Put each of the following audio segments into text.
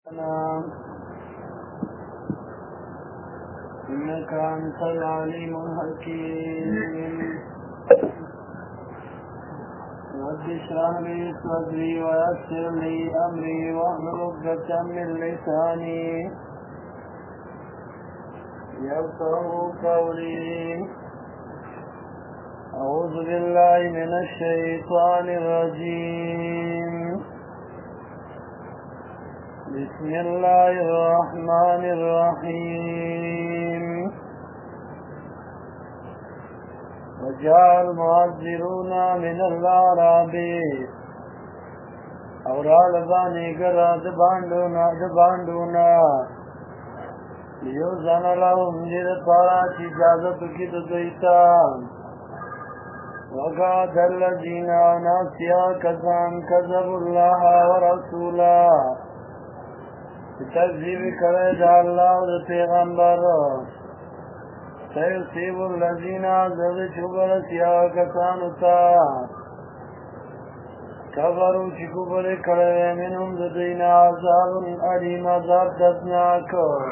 إنك أنت العليم الحكيم رب اشرح لي صدري ويسر لي أمري واحلل عقدة من لساني يفقهوا قولي. أعوذ بالله من الشيطان الرجيم. بسم الله الرحمن الرحيم. وجاء المعذرون من الأعراب أورال باني قرى دباندونا ليوزن لهم للطاعة إجازة كدويتا. وقعد الذين ناسيا كذان كذبوا الله ورسولا تکذیب کرے دا اللہ و دا پیغمبر. سیصیب الذین عزد چکر سیاہ کسانتا کفروا چکبر کرے منهم دا دین عذاب علیم عذاب دردناک.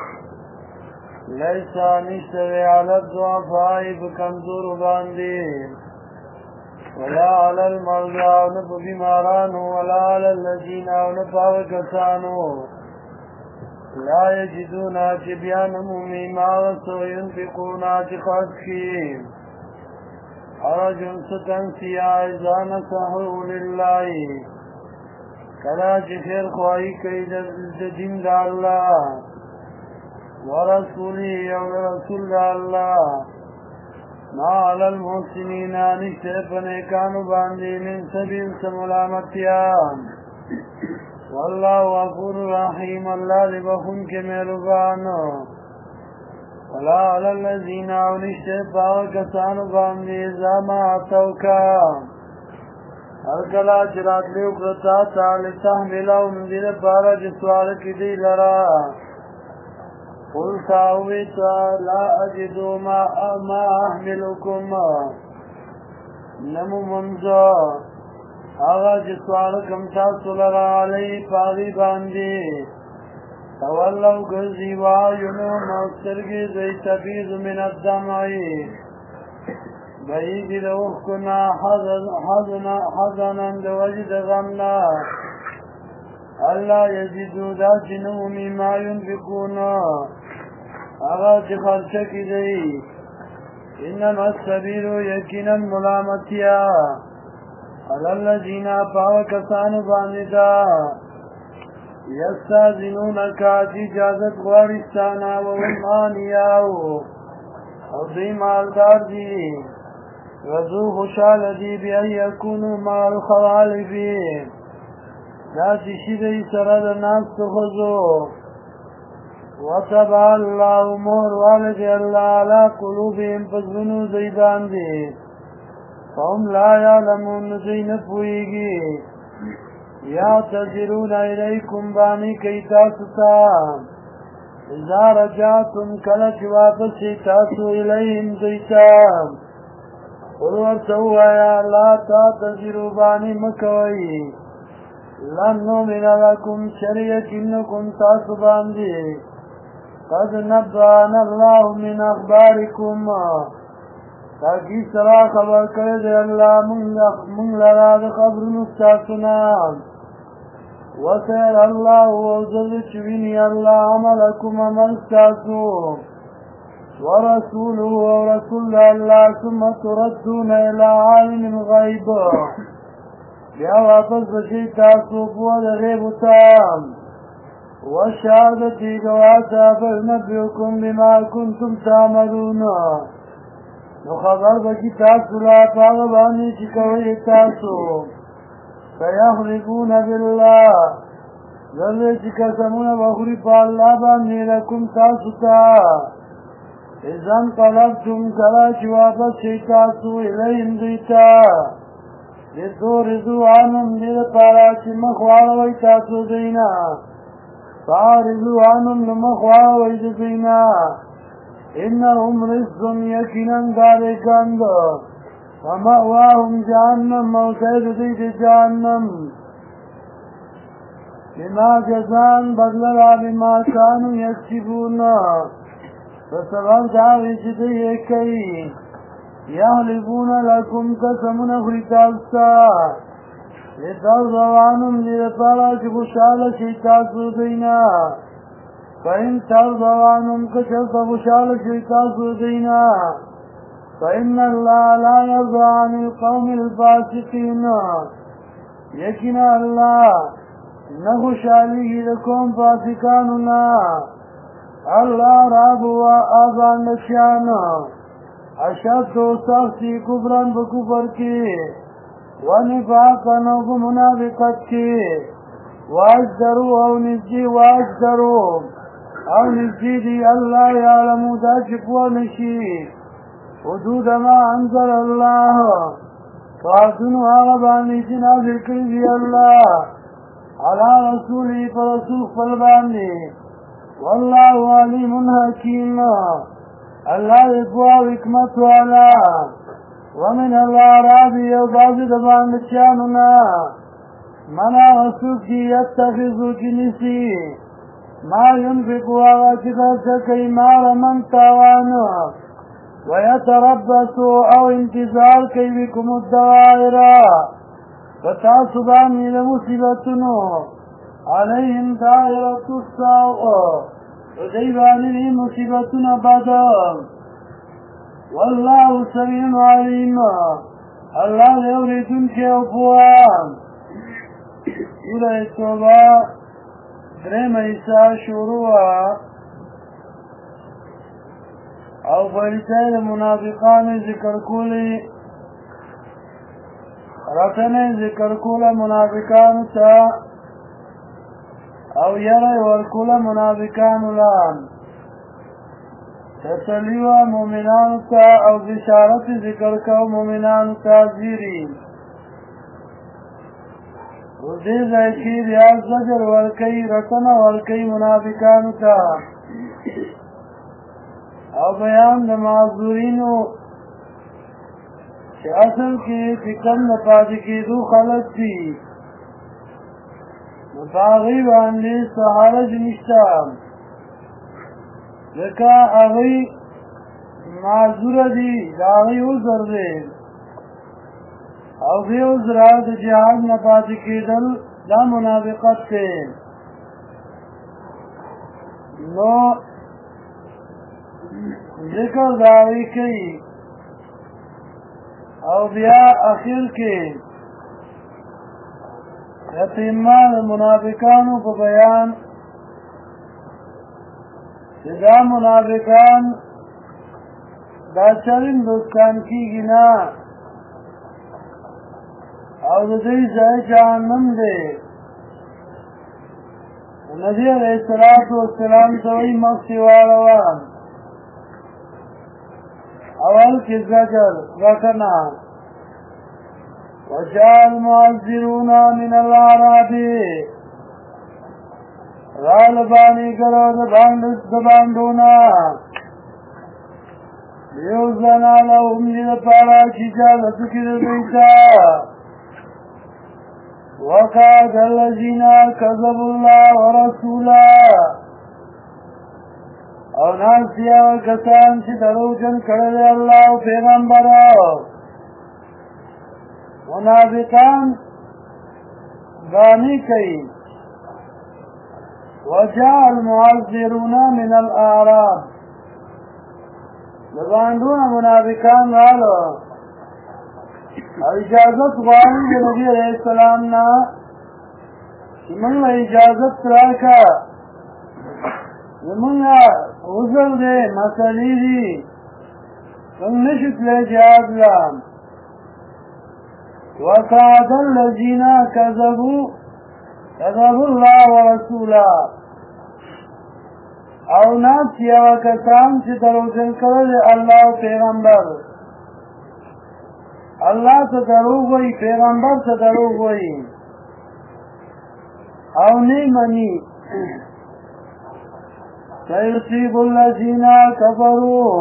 لیسا نشتوی علی الضعفائی بکمزور باندی ولا علی المرضى ونب بیمارانو ولا علی الذین ونپاو کسانو لا يجدون جبيانا مما وسو ينفقون خاسكين حرج ستنسيا إذا نصحوا لله كلا جخير خواهي كيد دين دا الله ورسوله يوم رسول الله ما على المحسنين نشتفن كانوا باندي من سبيل سملامتيان والله غفور رحيم. الله لبخون کے مہربانو. ولا على الذين ونشتفاو کسانو باندی زاما عطوکا هرکلا چرات لیو کرتا تعالی تحملو مندیر پارا جسوال کی دی لرا قل تاویتا لا اجدو ما احملکم نمو منزو آغا جسوال کمتا سلرا علی پاغی باندی تولو گرزی وایونو مسترگی زی تبیز من الدمعی بیگی دوخ کنا حزنا دوجد غمنا اللہ یزیدو دا جنومی ما ينفقونا آغا چی خرچکی دی انما السبیل یکینا ملامتیا علی الذین پاو کسانو باندیدا یستاذنونکا چی اجازت غوارستانا ومانیاو او دی مالدار دی رضو خوشحال دی بی ای یکونو مال خوالفین دا چشی دی سرد ناس تخزو وطبع اللہ مور والد اللہ علا قلوبهم پزنو زیدان دی فهم لا يعلمون زين پوئیگی يعتذرون إليكم بانی کئی تاستا اذا رجعتم کلچ واپس تاسو إليهم دیتا قل ورسو یا لا تعتذروا بانی مکوئی لن نؤمن لكم شریک انکم تاسو باندی قد نبعنا الله من اخباركم تاکی سرا خبر کرے دے اللہ منگ لرا دے خبر نستاسنا وسیر اللہ وزد چوینی اللہ عملکم عمل استاسو ورسوله ورسول اللہ ثم تردون الى عالم الغیب بیا واپس بشی تاسو بود غیب تام والشهادتی گواتا فنبیکم بما کنتم تعملون نو خبر بکی تاسو لا پاغبانی چکوئی تاسو سیحلقون باللہ ذرے چکسمون بخوری پا اللہ بانی لکم تاسو تا ازن قلبتم کلا چوابت شی تاسو الہم دیتا ردو رضو عنم دیر پارا چی مخواروی تاسو دینا فارضو عنم نمخواروی دینا انهم رجس یقینا دارکند ومأواهم جهنم موسید دید جهنم بما جزان بدلرا بما كانوا يكسبون فسبب داوی چې دوی کوي یحلفون لکم قسمونه خوري تاسو ته لترضوا عنهم دې لپاره چې خوشحاله شئ تاسو دوی نه فإن ترضوا عنهم که چېرته خوشحاله شئ تاسو دوی نه فإن الله لا يرضى عن القوم الفاسقين یقینا الله نه خوشحالیږي د قوم فاسقانو نه الله رب و آزان نشان اشد و سختی کبران بکفر کی ونفاقا و منافقت کی واجدرو او نزدی دی اللہ یعلمو دا چکوا نشی حدود ما انزل اللہ فاعتنو آغبانی جنازل کردی اللہ علی رسولی پر رسول فلبانی والله علیم حکیم الله اقوا حکمت والا ومن الاعراب یو بعض دبان چانونا منا وسوک کی یتخذو کی نسی ما ينفقو آغا چکر سکی مار من تاوانو ویتربسو او انتظار کی بکم الدوائرہ فتاسبانی لمصیبتنو علیہم دائرۃ السوء ودیبانی مصیبتنا بدم واللہ سمیع علیم اللہ لیوریدن کے افوام سورہ توبہ درم ایسا شروع او بریتای منافقان ذکر کولی رتن ذکر کولا منافقان تا او یره ورکول منافقان لان تسلیو مومنان تا او بشارت ذکر کو مومنان تا زیری وزی زیکی ریاض زجر ورکی رتن ورکی منافقان تا او بیان د معذورینو چې اصل کې فکر نه پاتې کېدو خلک دي مطاغی باندې سحرج نشتا لکه هغوی معذور دي د هغوی عذر دی او بې عذره د جهاد نه پاتې کېدل دا منافقت دی نو ذکر د هغوی کوي او بیا اخر کې یتیمان منافقانو په بیان چې دا منافقان دا چرین دوستان کیږي نه او د دوی ځای جهنم دی نبی علیہ السلام ته وایي مخکې واړوه اول کې زجر وکنه وجاء المعذرون من الاعراب غالبانی کرو دباندونا لیوزنا لهم لپارا چیجازت کر دیتا وقاد الذین کذبوا الله ورسولا او ناسیا کسان چې دروغجن کړل الله او پیغمبر منافقان غانی کوي وجاء المعذرون من الاعراب لباندون منافقان رالو او اجازت غواړي د نبی علیہ السلام نه چې موږ اجازت راکا موږ عذر دې مسلې دي څنګه نشو تللی جهاد لا وقعد الذين كذبوا الله ورسوله او ناس یو کسان چې دروغجن کړل الله او پیغمبر الله ته دروغ وایي پیغمبر ته دروغ وایي او نه مني سيصيب الذين كفروا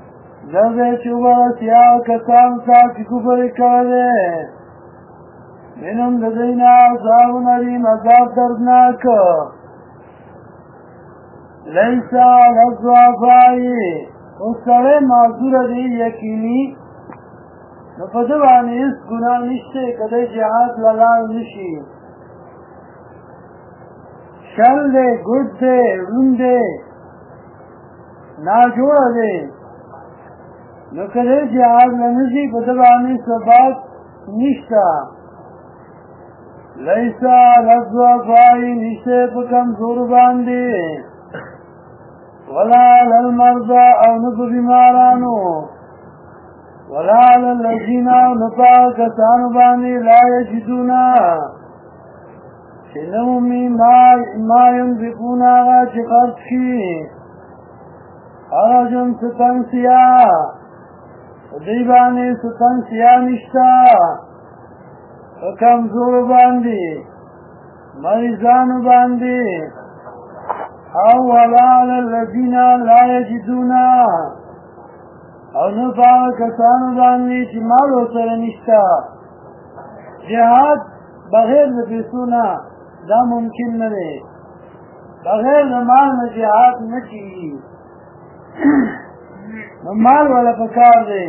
زده چوبا سیاو کسان سا چی کفر کرده منهم لدينا عذاب علیم عذاب دردناک لیس علی الضعفاء اس سڑے معذور دی یقینی نو په دې باندې هیڅ ګناه نشته کله جهاد لاله نشي شل دې ګډ دې روند دې نا جوړ دې نو کله جهاد لنشي په دې باندې سبب نشته لیس لذوفای نشته په کمزور باندې ولا للمرضى او نو بیمارانو ولا على الذين نفاق كسانو باني لا يجدون شنومي ما ينفقون آغا چه خرچ کی آراجن ستن سیا دیبانی ستن سیا نشتا کمزور باندی مریضانو باندی او ولا على الذين لا يجدون او نو پاو کسانو باندې چې مال ورسره نشته جهاد بغیر د پیسو نه دا ممکن نه دی بغیر د مال نه جهاد نه کېږي نو مال والا پکار دی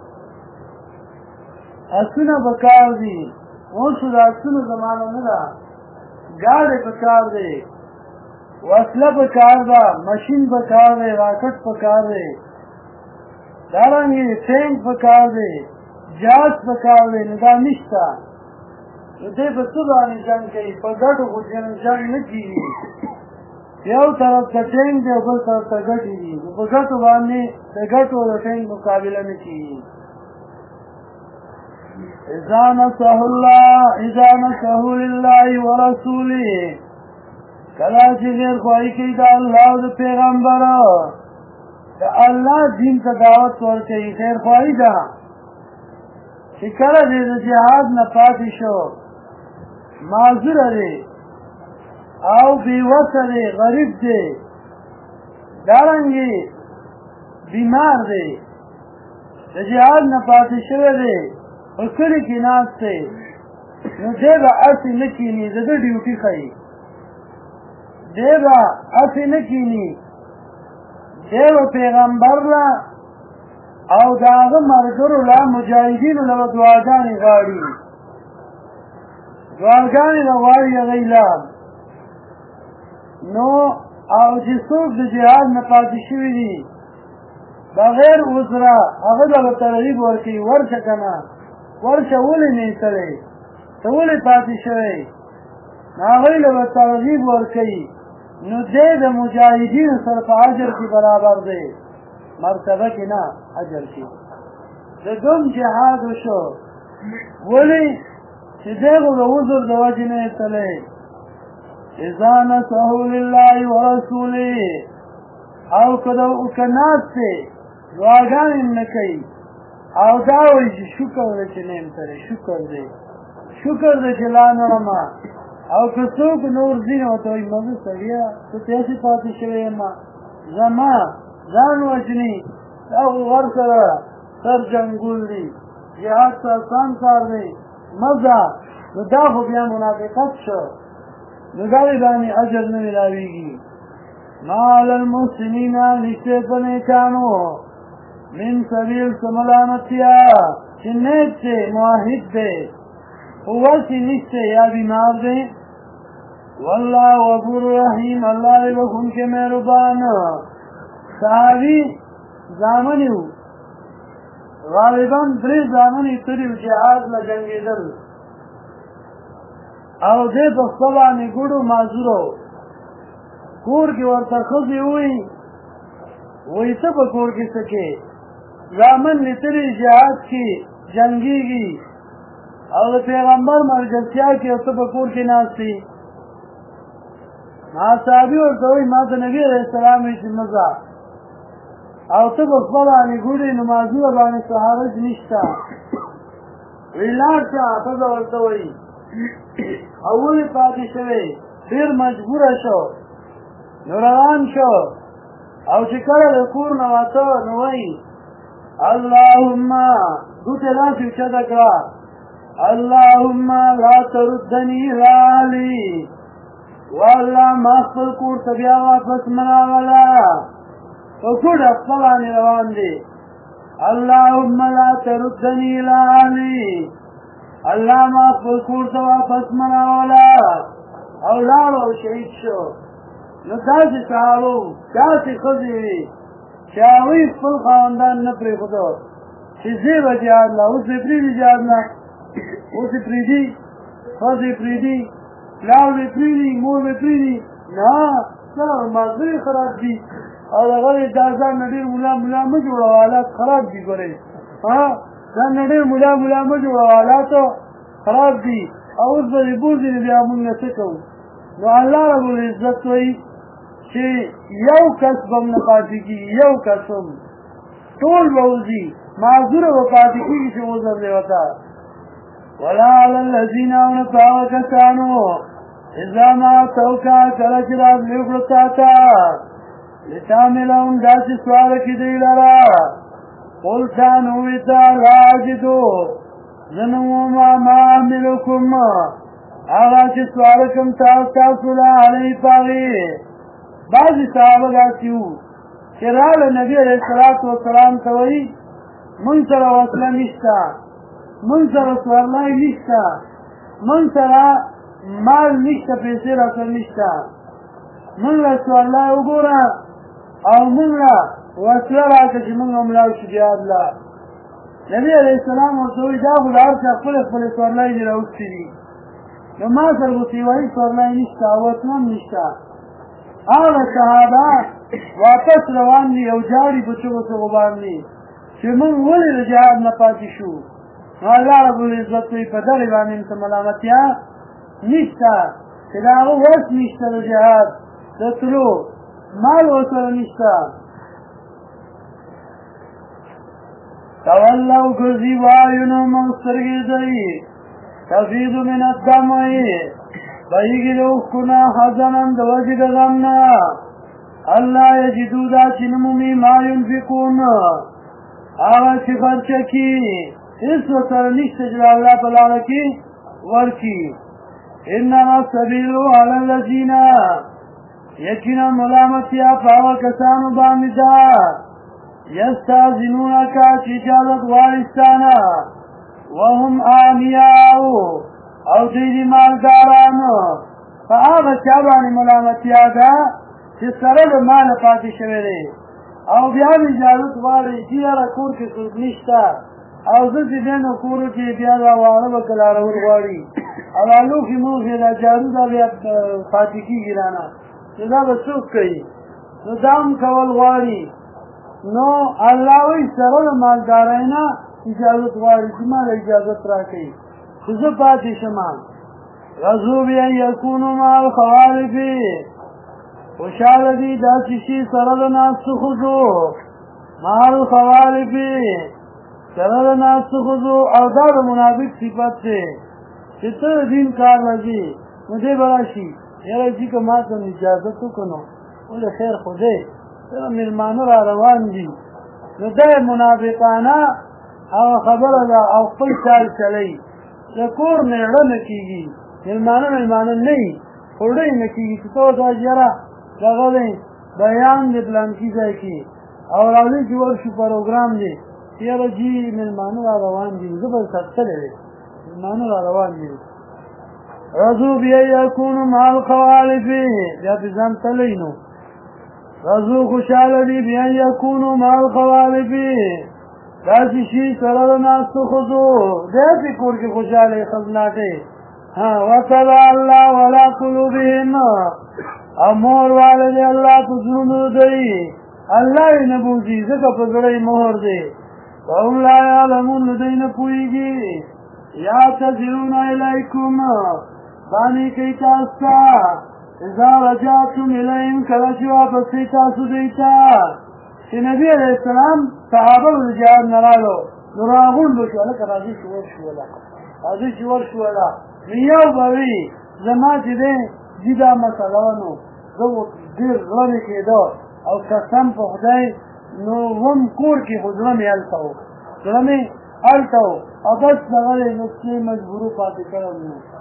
اسونه پکار دي اوس د اسونو زمانه نه ده ګاډی پکار دی وسله پکار ده ماشین پکار دی راکټ پکار دی دارنگی ٹینک پکار دے جاز پکار دے ندا نشتا دے پا سبانی جنگ کئی پا گٹو خود جنگ نکی یو طرف تا ٹینک دے بل طرف تا گٹی دی پا گٹو باننے تا گٹو دا ٹینک مقابلہ نکی اذا نصح للہ ورسولی کلا چی غیر خواہی کی دا اللہ دا پیغمبر دا اللہ دین کا دعوت ورکړي خیر خواهی ده چې کله دې د جهاد نه پاتې شو معذور دی او بېوسه دی غریب دی دارنګې بیمار دی د جهاد نه پاتې شوی دی په کلي کې ناست دی نو دی به هسې نه کښېني د ده ډیوټي ښیي دی به هسې نه کښېني دیو پیغمبر لا او داغه مرګرو لا مجاهدین له دعاګانې غاړي دعاګانې غاړي غیلا نو او چې څوک د جهاد نه پاتې شوي دي بغیر عذره هغه د ترغیب ورکوي ورشه کنه ورشه ولې نه ایستلی ته ولې پاتې شوی هغوی له ترغیب ورکوي نو دې د مجاهدین سره په اجر کې برابر دی مرتبه کې نه اجر کې د دوم جهاد وشو ولې چې دغه د عذر د وجې نه ایستلی اذا نصحوا لله ورسوله او که ناست دی دعاګانې نه کوي او دا وایي چې شکر دی چې نه یم سره شکر دی چې لا نه ومه او که څوک نور ځي نو ورته وایي مزه سړیه ته پیسې پاتې شوی یم زما ځان وژني دا خو ورسره سر جنګول دي جهاد ته اسان کار دی مزه نو دا خو بیا منافقت شو نو دغې باندې اجر نه میلاویږي ما علی المحسنین نشته په نیکانو من سبیل څه ملامتیا چې نیک دی موحد دی وسی نشته یا بیمار دی والله غفور رحیم الله دی بخون کے مہربان صحابی زامنی ہو غالباً 3 زامنی تریو جهاد لجنگیدل او دی بخصبانی گوڑو معذورو کور کی ورطا خزی ہوئی وی سب کور کی سکے زامن لتری جهاد کی جنگی گی او د پیغمبر مرګتیا کې او په کور کې ناشتي ما صحابي ورته وایي ما ته نبی عليه السلام یې مزه او ته په خپل باندې ګورې نمازونه باندې صحابه نشته ویلار ته ته ورته وایي اول پاتې شوی ډېر مجبور شو نو روان شو او چې کله د کور نه واته نو وایي اللهم دوته لاس یې چا کړه اللهم لا تردني الى اهلي والله ما خپل کور ته بیا واپس مناوله او ټول خپلانې روان دي. اللهم لا تردني الى اهلي الله ما خپل کور ته واپس مناوله او لاړ او شهید شو. نو داسې صحابه داسې ښځې وي چې هغوی خپل خاوندان نه پرېښودو چې ځې به جهاد له اوس یې پرېږدي جهاد نه اوس یې پرېږدي ښځې پرېږدي پلار به پرېږدي مور به پرېږدي نه مازغې خراب دي او د هغه دا ځان نه ډېر ملا مه جوړوه حالات خراب دي ګورئ ځان نه ډېر ملا مه جوړوه حالات خراب دي او اوس به دې بوځي بیا مونږ نه څه کوو. نو الله رب العزت وایي چې یو کس به هم نه پاتې کېږي یو کس هم ټول به وځي معذوره به پاتې کېږي چې عذر دی ورته. ولا علی الذین او نه په هغه کسانو اذا ما اتوک کله چې راتلې وکړه تا ته لتعملهم داسې سوال کې دی لره قلت نو ویې ته لا اجدو زه نه وم ما احملکم هغه چې سوال کوم تاسو له علیه په هغې بعضې صحابه داسې وو چې راغله نبي علیه الصلاة وسلام ته وایي مونږ سره وسله نشته مونږ سره سورلی نشته مونږ سره مال نشته پیسې راسره نشته مونږ له سورلی وګوره او مونږ له وسله راکړه چې مونږ هم لاړ شو جهاد له. نبي علیه السلام ورته وایي دا خو د هر چا خپلې خپلې سورلی دې راوستي دي نو ما سره خو سیوایي سورلی نشته او وسله هم نشته. هغه صحابه واپس روان دي او جاړي په چغو چغو باندې چې مونږ ولې د جهاد نه پاتې شو. نو الله رب العزت وایي په دغې باندې ته ملامتیا نشته چې د هغه وس نشته د جهاد د تلو مال ورسره نشته. تولوا ګرځي وایونو مونږ سترګې دوی تفیض من الدمع بهیږي د اوښکو نه حزنا د وجې د غم نه الله یجدو دا چې نه مومي ما ینفقون هغه چې خرچه کي هېڅ ورسره نشته چې د الله په لاره کې ورکړي. انما السبیل علی الذین یقینا ملامتیا په هغه کسانو باندې ده یستاذنونک چې اجازت غواړي ستا نه وهم اغنیاء او دوی دي مالداران په هغه چا باندې ملامتیا ده چې سره د ماله پاتې شوی دی او بیا هم اجازت غواړي چې یاره کور کې څوک نشته او زه چې دی نو کورو کې بیا دا واړه به کلارول غواړي او دا لوښي موښي دا جارو دا بیا پاتې کېږي رانه نو دا به څوک کوي نو دا هم کول غواړي. نو الله وایي سره د مالدارۍ نه اجازت غواړي چې ما له اجازت راکوي خو زه پاتې شمه. رضو بأن یکونو مع الخوالف خوشحاله دي داسې شي سره د ناستو ښځو مع الخوالف سره د ناستو ښځو او دا د منافق صفت دی چې ته د دین کار نه ځي نو دی به راشي یاره ځي که ما ته اجازت وکړو نو ولې خیر خو دی سره مېلمانه را روان دي نو دا منافقانه هغه خبره ده او خپل چال چلی د کور میړه نه کېږي مېلمانه نه وي خوړی نه کېږي چې ته ورته یاره دغه دی بیان دی پلانکي ځای کې او راځئ چې ورشو پروګرام دی یاره جي مېلمانه را روان دي زه به ساتلی دی مېلمانه را روان دي. رضو بأن یکونو مع الخوالف بیا پې ځان تلی نو رضو خوشحاله دي بأن یکونو مع الخوالف داسې شي سره د ناستو ښځو داسې کور کې خوشحاله خزناټې وطبع الله ولا قلوبهم او مهر والی دی الله په زړونو دوی الله یې نه بوځي ځکه په زړه یې مهر دی وهم لا یعلمون نو دوی نه پوهېږي یعتذرون الیکم بانې کوي تاسو ته اذا رجعتم الیهم کله چې واپس کوئ تاسو دوی ته چې نبي علیه السلام صحابه د جهاد نه راغلو نو راغونډو شو هلکه راځئ چې ورشوله راځئ چې ورشوله نو یو به وي زما چې دی دي دا مسله وه نو زه ډېر زړه مې کېده او قسم په خدای نو هم کور کې خو زړه مې هلته و زړه مې التو ابس دغه نسخه مجبورو پاتې کړم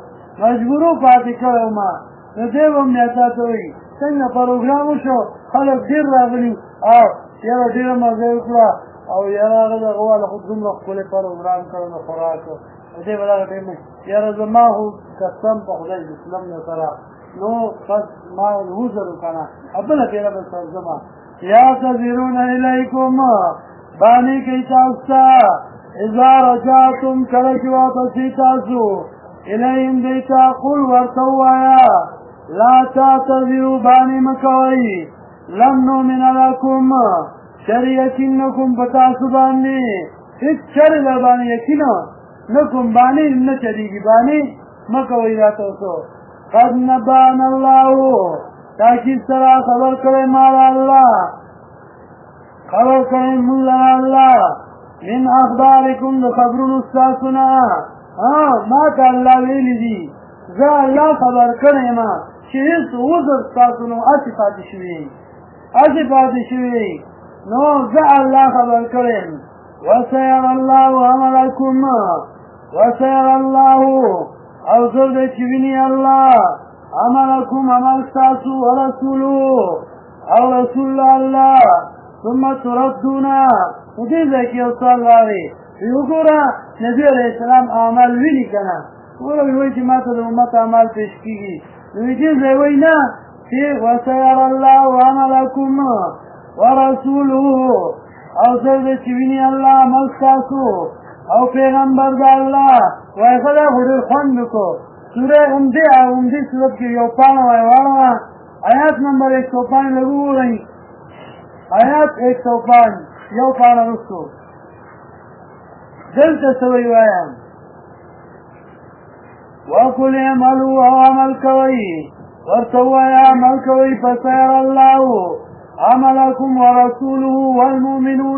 ما نو دیو مې تاسو وی څنګه پروګرام شو خلک ډیر راغلي او یاره ډیر مزه وکړه او یاره هغه غواړي خو دومره خپل پروګرام کړو خوراک دې ولا ټیم یاره زما هو قسم په خدای اسلام نه سره نو بس ما وزر کنه ابل پیرا بس زما یا تذرون الیکم بانی کی تاسو اذا رجعتم کلجوا تاسو الیهم دیتا قل ورتوایا لا تعتذروا بانی مکوئی لم نؤمن لکم شریعتنکم بتاسو بانی ایک شر لبانی یکینا نکم بانی نچدیگی بانی مکوئی راتوسو قد نبان اللہ تاکہ سرا خبر کرے مالا اللہ خبر کرے مولا اللہ من اخبارکم خبرون استاسنا ما تا اللہ ویلی دی زا اللہ خبر کرے ما شیئس وزر استاسنو اسی پاتی شوی نو زا اللہ خبر کرے وسیر اللہ عملکم وسیر اللہ او زرد چوینی اللہ عملکم عمل استاسو ورسولو او رسول اللہ ثم تردونا مدیر ذکی اصال راوی وګوره نبی علیہ السلام اعمال ویني کنه وایي چې ماته د امت اعمال پیش کیږي نو دې ځوی نه چې وسير الله عملکم ورسوله او زه چې ویني الله عمل تاسو او پیغمبر د الله وای خدای غوډر خوند کو سوره اومدی سورت کې یو پاڼه وایي آیات نمبر 105 لګوي آیات 105 یو پاڼه رسو دلته سوي وایم وقل اعملوا عمل کوي ورتوایا عمل کوي فسير الله عملكم ورسوله والمؤمنون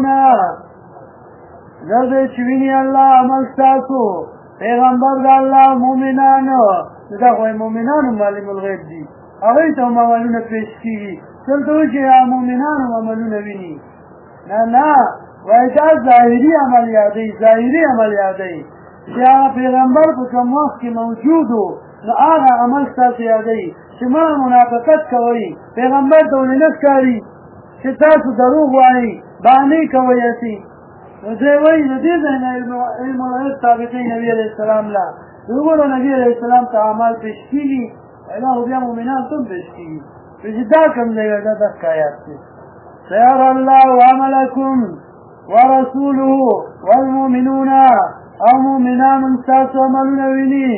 زده چوینی الله عمل تاسو پیغمبر د الله مؤمنانو دا خو مؤمنانو معلوم الغیب دي هغه ته معلومه پیش کیږي څنګه چې مؤمنانو عملونه ویني نه وای دا ظاهری عملیات دی چې پیغمبر په کوم وخت کې موجودو نو هغه عمل تاسو یادای چې ما منافقت کوي پیغمبر ته ولنس کاری چې تاسو دروغ وایي باندې کوي اسی زه وای نه دي نه علم الله ثابتې نبی عليه السلام لا وګورو نبی عليه السلام ته اعمال پیش کیږي الله بیا مؤمنان ته پیش کیږي چې دا کوم دی دا د حکایت دی سير الله عملكم ورسوله والمؤمنون او مؤمنان تاسو عملونه ویني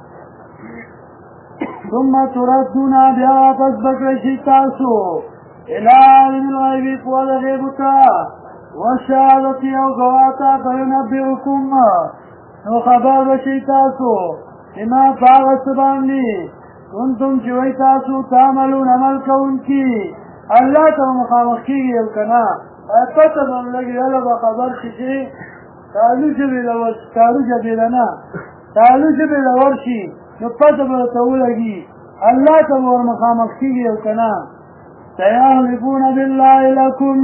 ثم تردون بیا واپس بکړئ تاسو الى علم الغیب قوال غیبتا وشهادت او گواتا فینبئکم نو خبر بشئ تاسو بما باغت باندې کنتم چې وای تاسو تعملون عمل کوونکي الله ته مخامخ کیږي او کنا پته هم لګي الله خبر شي تعالو جبه لورشي نو پته به ته ولګي الله ته ور مخامخ کیږي او کنا سيحلفون بالله لكم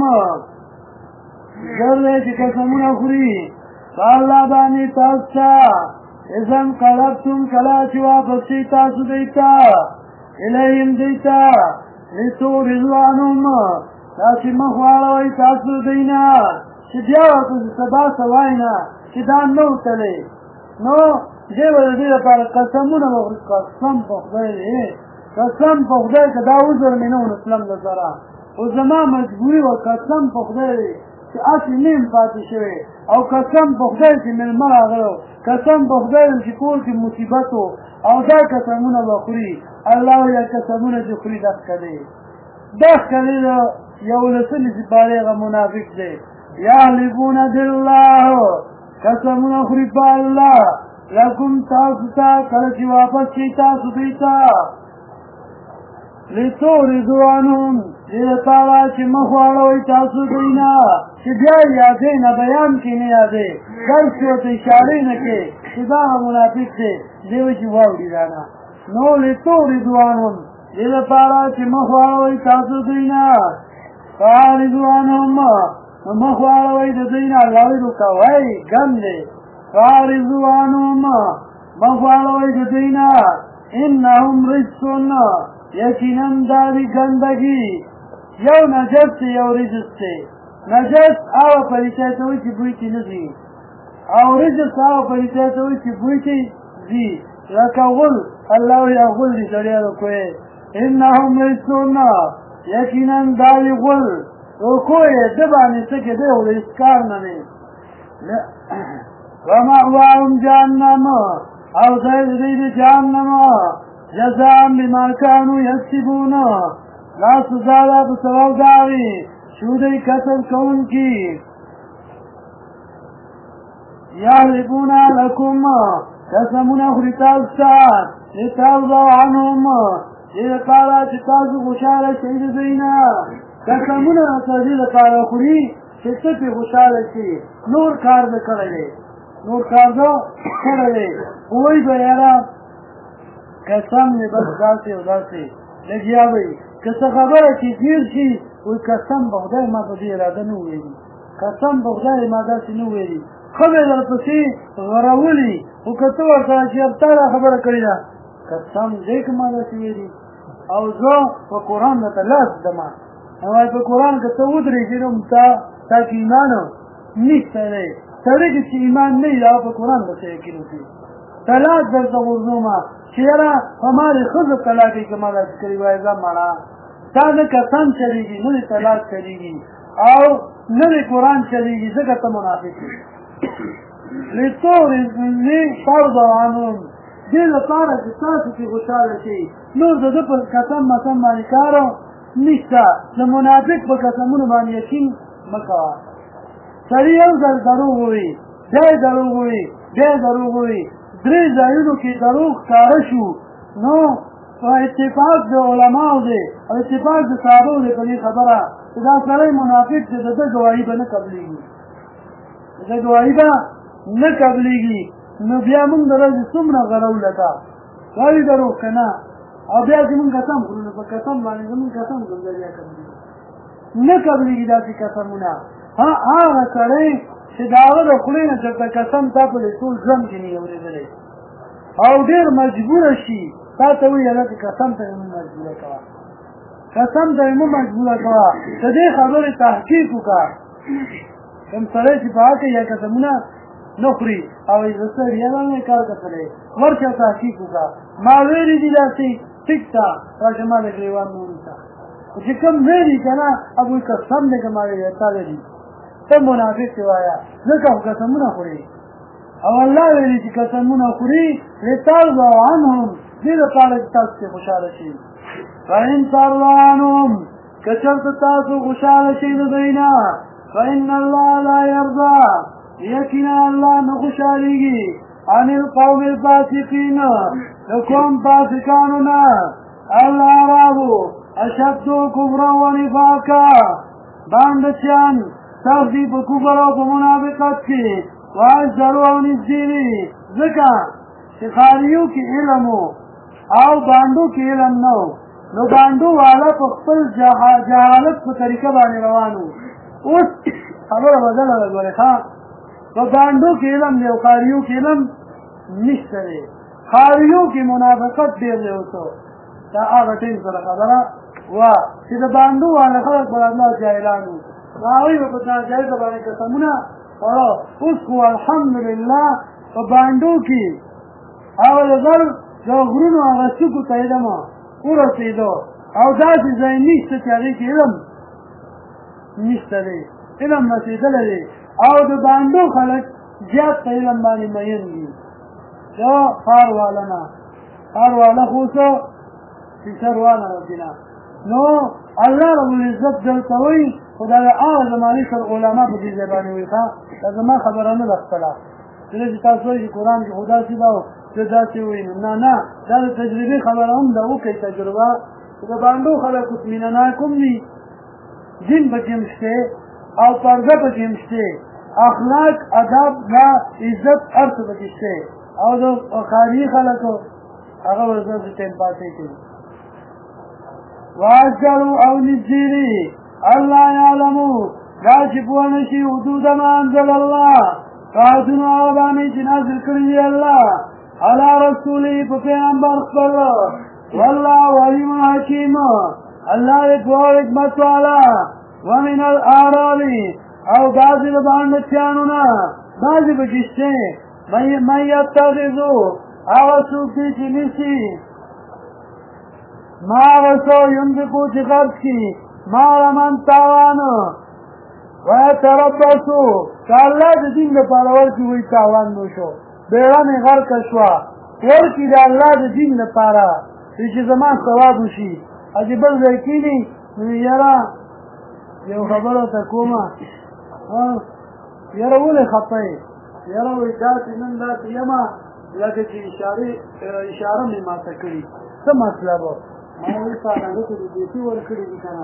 ذره چې قسمونه خوري الله باندې تاسو اذن قلبتم کلا چې واپس تاسو دیتا الیهم دیتا لیتو رضوانهم تاسو مخواړوي تاسو دینا چې بیا ورته سبا سواینا چې دا نو تلې نو دیو دې لپاره قسمونه وکړه قسم په خدای که دا عذر مې نه اسلام لزرا او زما مجبوری و قسم په خدای چې اسی نیم پاتې شوی او قسم په خدای چې ملمه راغلو قسم په خدای چې کور کې مصیبت او دا قسمونه بخوري الله یا قسمونه چې خوري دخ کړي یو لسلی چې بالغ منافق دی یحلفون بالله قسمونه خوري په الله لکم تاسو ته کله چې واپس شي تاسو دیتا لتورضوا عنهم دې لپاره چې مخواړوي تاسو دینا چې بیا یادې نه بیان کې نه یادې درس ورته اشاره نه کې چې دا منافق دی دیو چې واوري رانا نو لتورضوا عنهم دې لپاره چې مخواړوي تاسو دینا فارضوا عنهم مخ واړوئ د دوی نه الله وایي ورته وایي ګم دی فاعرضوا عنهم مخ واړوئ د دوی نه انهم رجس یقینا دا دی ګندګي یو نجس دی یو رجس دی نجس هغه پلیتی ته وایي چې بوی کې نه ځي او رجس هغه پلیتی ته وایي چې بوی کې ځي لکه غل الله وایي غل دي سړی رکوی انهم رجس یقینا دا دی غل رکوی ده باندې څه کې دی او د اسکار نه دی ومأواهم جهنم او ځای د دوی د جهنم جزاء بما كانوا يكسبون لا سزا ده په سبب د هغې چې دوی کسب کوونکي یحلفون لکم قسمونه خوري تاسو ته لترضوا عنهم دې لپاره چې تاسو خوشحاله شئ د دوی نه قسمونه ته دې لپاره خوري چې ته پرې خوشحاله شي نور کار به کړی دی نور کار ده کړی دی وایي به یاره قسم مې بس داسې او داسې لګیا به وي که څه خبره چې تېر شي وایي قسم به خدای ما په دې اراده نه ویلي قسم به خدای ما داسې نه ویلي ښه به درپسې غرولي خو که ته ورته چې تا دا خبره کړې ده قسم دی که ما داسې ویلي او زه په قرآن درته لاس دمه وایي په قرآن که ته ودرېږې نو تا کې ایمان نشته دی سړی کې چې ایمان نه وي هغه په قرآن به څه یقین وکړي طلاق درته غورځومه چې یاره په ما دې ښځو طلاق یې که ما داسې کړي وایي ځه مړه تا نه قسم چلېږي نه دې طلاق چلېږي او نه دې قرآن چلېږي ځکه ته منافق یې لترضوا عنهم دې لپاره چې تاسو کې خوشحاله شئ نور د ده په قسم مسم باندې کار نشته د منافق په قسمونو باندې یقین مه کوه سړي یو ځل دروغ ووایي بیا یې دروغ ووایي بیا یې دروغ ووایي درې ځایونو کې دروغ ښکاره شو نو اتفاق د علماو دی او اتفاق د صحابو دی په دې خبره چې دا سړی منافق دی د ده ګواهي به نه قبلېږي د ده ګواهي به نه قبلېږي نو بیا موږ د ورځې څومره غرو لکه وایي دروغ که نه او بیا چې موږ قسم کړو نو په قسم باندې زموږ قسم کوم ځای بیا قبلېږي نه قبلېږي داسې قسمونه هغه سړی چې د هغه د خولې نه چېرته قسم تا په دې ټول ژوند کې نه یې اورېدلی او ډېر مجبوره شي تا ته وایي هلکه قسم ته یې مه مجبوره کوه قسم ته یې مه مجبوره کوه د دې خبرې تحقیق وکړه کوم سړی چې په حقه یا قسمونه نه خوري او زه څه ریاله نه کار کتلی ورشه تحقیق وکړه ما ویلي دي داسې ټیک ته راشه ما د ګریوان نه ونیسه خو چې کوم ویلي که نه ابوی قسم دی که ما ویلي تا ویلي ته منافق دی وایه ځکه خو قسمونه خوري او الله ویلي چې قسمونه خوري لترضوا عنهم دې لپاره چې تاسو پرې خوشحاله شئ فإن ترضوا عنهم که چېرته تاسو خوشحاله شئ د دوی نه فإن الله لا يرضى یقینا الله نه خوشحالېږي عن القوم الفاسقین د قوم فاسقانو نه الأعراب اشد کفرا و نفاقا باندچیان سخت دي په کفر او په منافقت کې واجزرو او نږدې دي ځکه چې ښاریو کې علم او باندو کې علم نه نو باندو والا په خپل جهالت په طریقه باندې روان وو اوس خبره بدله ده ګورې ښه په باندو کې علم دی او ښاریو کې علم نشته دی ښاریو کې منافقت ډېر دی اوسو دا هغه ټیم سره خبره وه چې د باندو والا خلک پر الله جاهلان وو هغوی به په ناجایزه باندې قسمونه خوړه اوس خو الحمدلله په باندو کې هغه لږل د غرونو هغه څوکو ته یې دمه ورسېدو او داسې ځای نشته چې هغې کې علم نشته دی علم رسېدلی دی او د باندو خلک زیات په علم باندې مین دي د ښار والا نه ښار والا خو څه فیصد والا ربنا نو الله رب العزت دلته وایي خو دا د هغه زمانې سره علما په دې ځای باندې وایي ښه دا زما خبره نه ده خپله کله چې تاسو وایي چې قرآن کې خو داسې ده او زه داسې وایي نه نه دا د تجربې خبره هم ده وکړئ تجربه چې د باندو خلک اوس مینه ناک هم وي دین پکې هم شته او پرده پکې هم شته اخلاق ادب یا عزت هر څه پکې شته او د ښاري خلکو هغه ورځ ټایم پاسې کوي واجروا او نجيري الله يعلمو دا چې پوه نشي حدود ما انزل الله قاعدون آبانی چې نازل کړي دی الله علی رسولی په پیغمبر خپل والله علیم حکیم الله دې په حکمت والا ومن الاعراب او بعضې د بانډچیانو نه بعضې بګشتې من یتخذو هغه څوک دی چې نیسي ما هغه څه ینفقو چې خرڅ کړي ما من تاوان ویتربصو که الله د دین لپاره ورکړي وایي تاوان نو شو بیړه مې غرقه شوه ورکړي د الله د دین لپاره چې زما ثواب وشي چې بل ځای کښېني نو یاره یو خبره ته کومه یاره ولې خفه یې یاره وایي داسې نن داسې یمه لکه چې اشاره مې ماته کړي څه مطلب ما وایي ساده ته د بیسي ورکړي دي که نه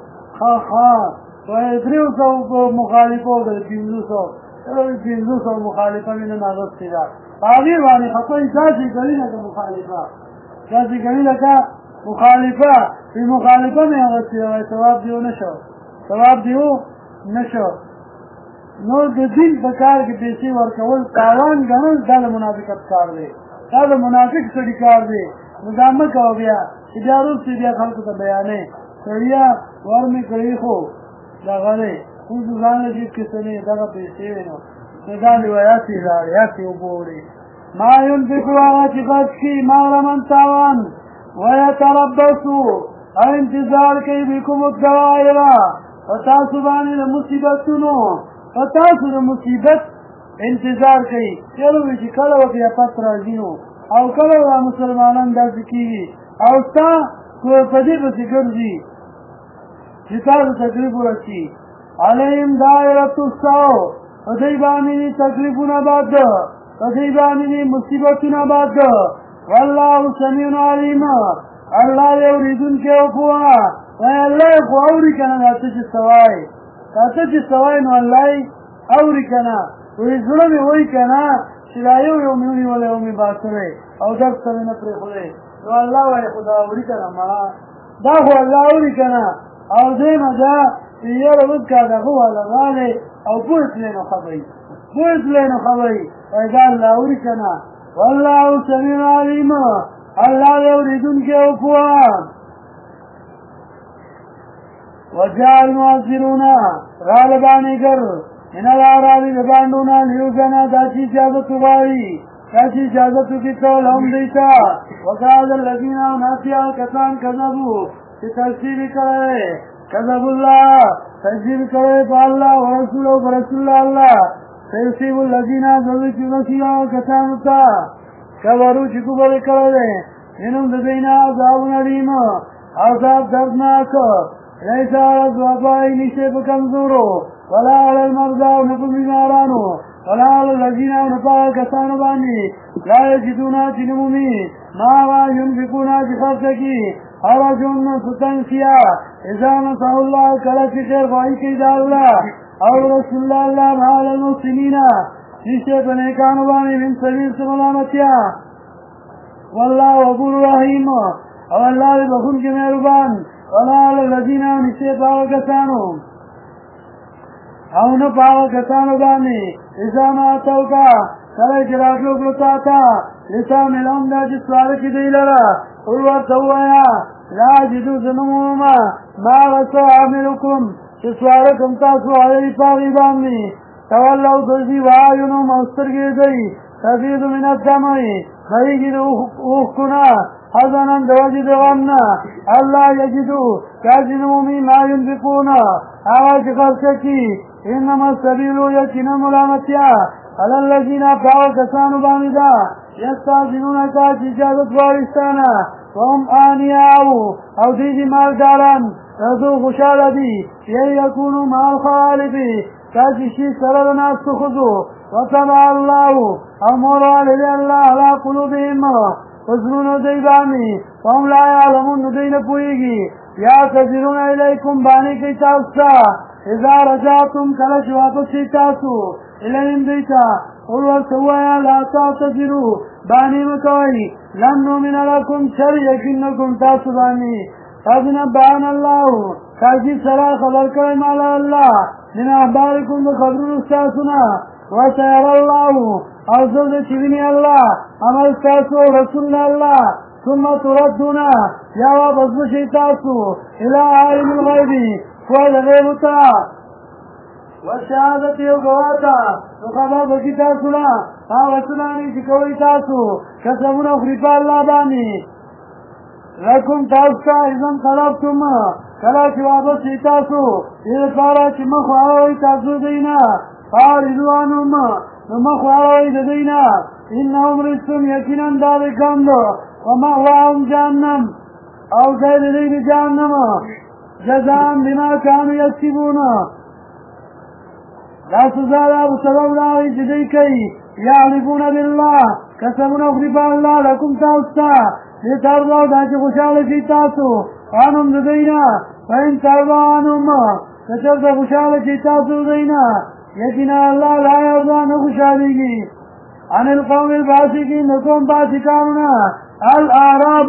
دریو سو مخالفو د 500 مخالفه مې نن اغوستې ده په هغې باندې خفه یې داسې کوي لکه مخالفه داسې کوي لکه مخالفه په مخالفه مې اغوستې ده وایي ثواب دې ونه شو ثواب دې نه شو نو د دین په کار کې پیسې ورکول تاوان ګڼل دا د منافقت کار دی دا د منافق سړي کار دی نو دا مه کوه بیا چې بیا وروسته بیا خلکو ته بیانې سړیا ور مې کړي خو دغه دی اوس ځان له جیب کې څه نه دغه پیسې وې نو دا مې وایي هسې لاړې هسې وګورې ما ينفقو هغه چې خرڅ کړي مغرما تاوان ویتربصو او انتظار کوي بکم الدوائر په تاسو باندې د مصیبتونو په تاسو د مصیبت انتظار کوي چېرې وي چې کله به بیا پس راځي نو او کله به مسلمانان داسې کېږي او ستا په دې پسې ګرځي چې تاسو تکلیف ورسي علیهم دایرة السوء په دوی باندې تکلیفونه باد په دوی باندې مصیبتونه باد والله سمیع علیم الله دې اورېدونکی او پوهه وایي الله خو اوري که نه دا ته چې سوای دا ته چې سوای نو الله یې اوري که نه وایي زړه مې وایي که نه چې دا یو مې ونیولی او مې باسلی او درس ته مې نه پرېښودی نو الله وایي خو دا اوري که نه ما دا خو الله اوري که نه او دویمه دا چې یاره اوس که دغه والا راغلی او پوه تللی نو خبري پوه تللی نو خبري وایي دا الله اوري که نه والله سمیع علیم الله دې اورېدونکی او پوهه وجاء المؤذرون غالبانیګر من الاعراب د بانډونه لیوزنه دا چې اجازت وغواړي دا چې اجازت وکړي کول هم دی ته وقال الذین ناسیا کسان کذبو چې تکذیب کړی کذب الله تکذیب کړی په الله ورسول او رسول الله سيصيب الذين ظلموا فيها کسانو ته کبرو چې کوبر کړی انهم د دینا عذاب علیم عذاب دردناک ليس على الضعفاء نشته په کمزورو ولا على المرضى ونکو بیمارانو ولا على الذين نفاق کسانو باندې لا یجدون جنومی ما ينفقون بخرجکی حرجون ستنسیا اذا نصح الله کله چې خیر غواړي کوي د الله او رسول الله مع المسلمین نشته په نیکانو باندې من سبیل سملامتیا والله غفور رحیم او الله دې بخښونکی مهربان ولا على الذين نشته په کسانو او نه په کسانو باندې اذا ما توکا کله چې راتلو کړو تا لسا ملهم دا چې سوال کې دی لره او ورته ووایا لا جدو زنموما ما غسو عاملکم چې سوال کوم تاسو علی پاغي باندې تولو دوی وایونو مسترګې دی تفید من الدمع خیږي د اوښکونه حزنا د وجې د غم نه الله یجدو کاجنومي ما ينفقون هغه چې خرڅ کړي انما السبيل یقینا ملامتیا على الذين باو کسانو باندې دا یستاذنونک چې اجازت غواړي ستانه وهم آنیاو او دیجی مالداران رضو خوشحال دی یکونو مال خالفی تاچی شی سرد ناستو خودو وطبع اللہ او موروال دی اللہ علا قلوبهم وزنونو دیبانی وهم لا یعلمون دین پوئیگی یا تجرون الیکم بانی کی تاستا اذا رجاتم کلش واپسی تاسو الیم دیتا قلوة سوایا لا تعتذرو بانی مکوئی لن نؤمن لکم شر یکنکم تاسو بانی فاذنبعنا اللہ کاجی سرا خبر کرے مالا اللہ من احباركم بخبرون استاسنا وسير الله اوزد چوینی الله عمل استاسو رسولنا الله ثم تردنا یا واپس بشی تاسو الى عالم الغیبی فوز غیبتا والشهادة وقواتا وقبا بکی تاسونا آغسنانی چکوی تاسو کسمون اخریفا اللہ بانی لکم تاستا ازن طلبتم کلا چی واپس تاسو یہ پارا چی مخواهوی تاسو دینا خاردوانم مخواهوی دینا انهم رسم یکنن دار کندو ومأواهم جهنم او زید دید جهنم جزان بما کانو یکسبون لا سزالا بسبب لاغی جدی کئی یعرفون بالله کسمون اخرفا اللہ لکم تاستا لترضوا داچه خوشحال شی تاسو آنم دینا فإن ترضوا آنم کچرت خوشحال شی تاسو دینا یقینا اللہ لا یرضا نخوشحالیگی عن القوم الفاسقین نقوم فاسقاننا الاعراب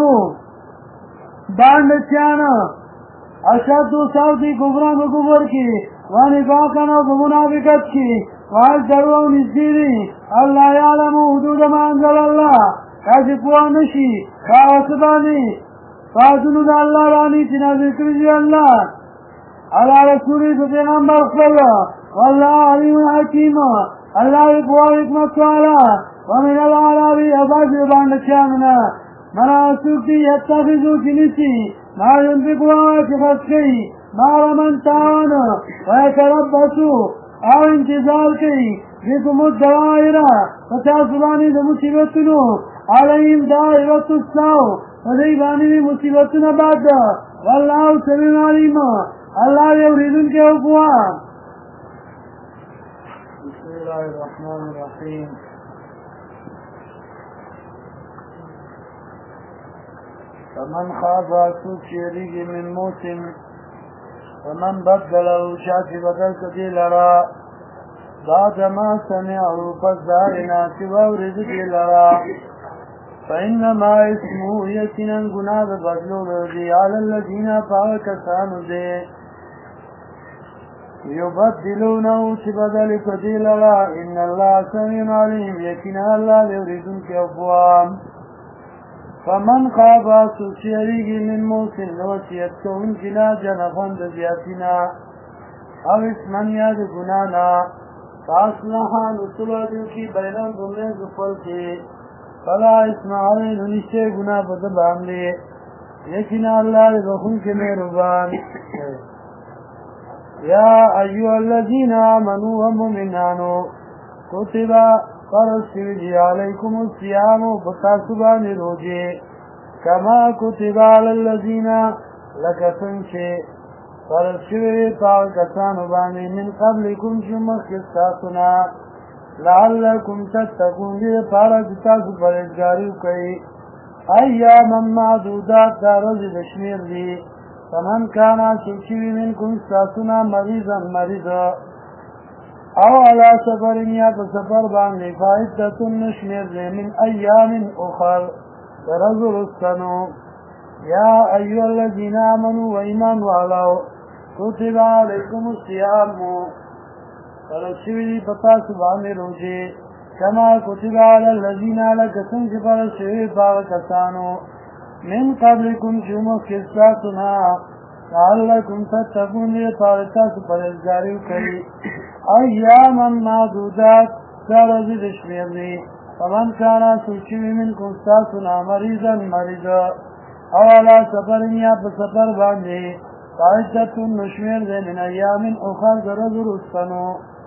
باندچانا اشد صوتی کفران و کفر کی ونفاقا و منافقت کی وعجروا نزدیری اللہ یعلمو حدود ما انزل اللہ کاسی پوانشی کاوسبانی فاظنو دا اللہ رانی چنا ذکر جی اللہ علی رسولی پیغمبر صلی واللہ علیم حکیم اللہ پوان حکمت والا ومن العرابی اباسی باندچاننا مناسوکی یتخذو چنیسی ما ينفقوا كفسكي ما رمن تاوانا ويتربصوا او انتظار كي بكم الدوائر فتاسباني ذا مصيبتنا عليهم دائرة الساو فذيباني مصيبتنا بعد والله سبيل عليم الله يوريدن كيوفوا بسم الله الرحمن الرحيم فمن خاف سوک چیریگی من موسم ومن بدله شاکی بدل کدی لرا بعد ما سمعه پس دارنا چواو رزقی لرا فإنما اسمه یکنن گناه بدلو رضی علی الذین فاکسانو دے یبدلونه چی بدل کدی لرا ان اللہ سمین علیم یکنن اللہ لیوریدن کی افوام فمن خابا سوچیریگی من موسن نوسیت کون کنا جنفن دزیاتنا او اسمن یاد گنانا فاصلحا نصلح دیو کی بینن دمین زفل کی فلا اسم علی ننشتے گناہ بدبان لے یکنا اللہ بخون کے میربان یا ایوہ الذین آمنوا ومؤمنانو کتبا فرض شوی علیکم الصیام بتاسبان روجے کما کتب علی الذین لکسن چه فرض شوی پاکستانو بانی من قبلکم شمخ کستاسنا لعلکم تتقون دی پارا جتاسو پرهزگاریو کئی ایاما معدودات دا رضی دشمیر دی فمن کانا سوچوی منکم استاسنا مریضا مریضا او علا سفرین یا پسفر باندی فائدتن نشمیر دے من ایام اخر ترزل السنو یا ایو الذین آمنوا و ایمان والاو کتب علیکم الصیامو فرشوی دی پتا سبانی روجے کما کتب علی الذین لکسن چی فرشوی پاکسانو من قبلکم شمس کساتنا لعلکم تتقون دی پاکتاس پرهزگاریو کری ایاما معدودات سارزی دشمیر دی فمن کانا سوچوی من کنستاسنا مریضا مریضا اولا سفرین یا پسفر باندی فعدتن نشمیر دی من ایام اخر درزر استنو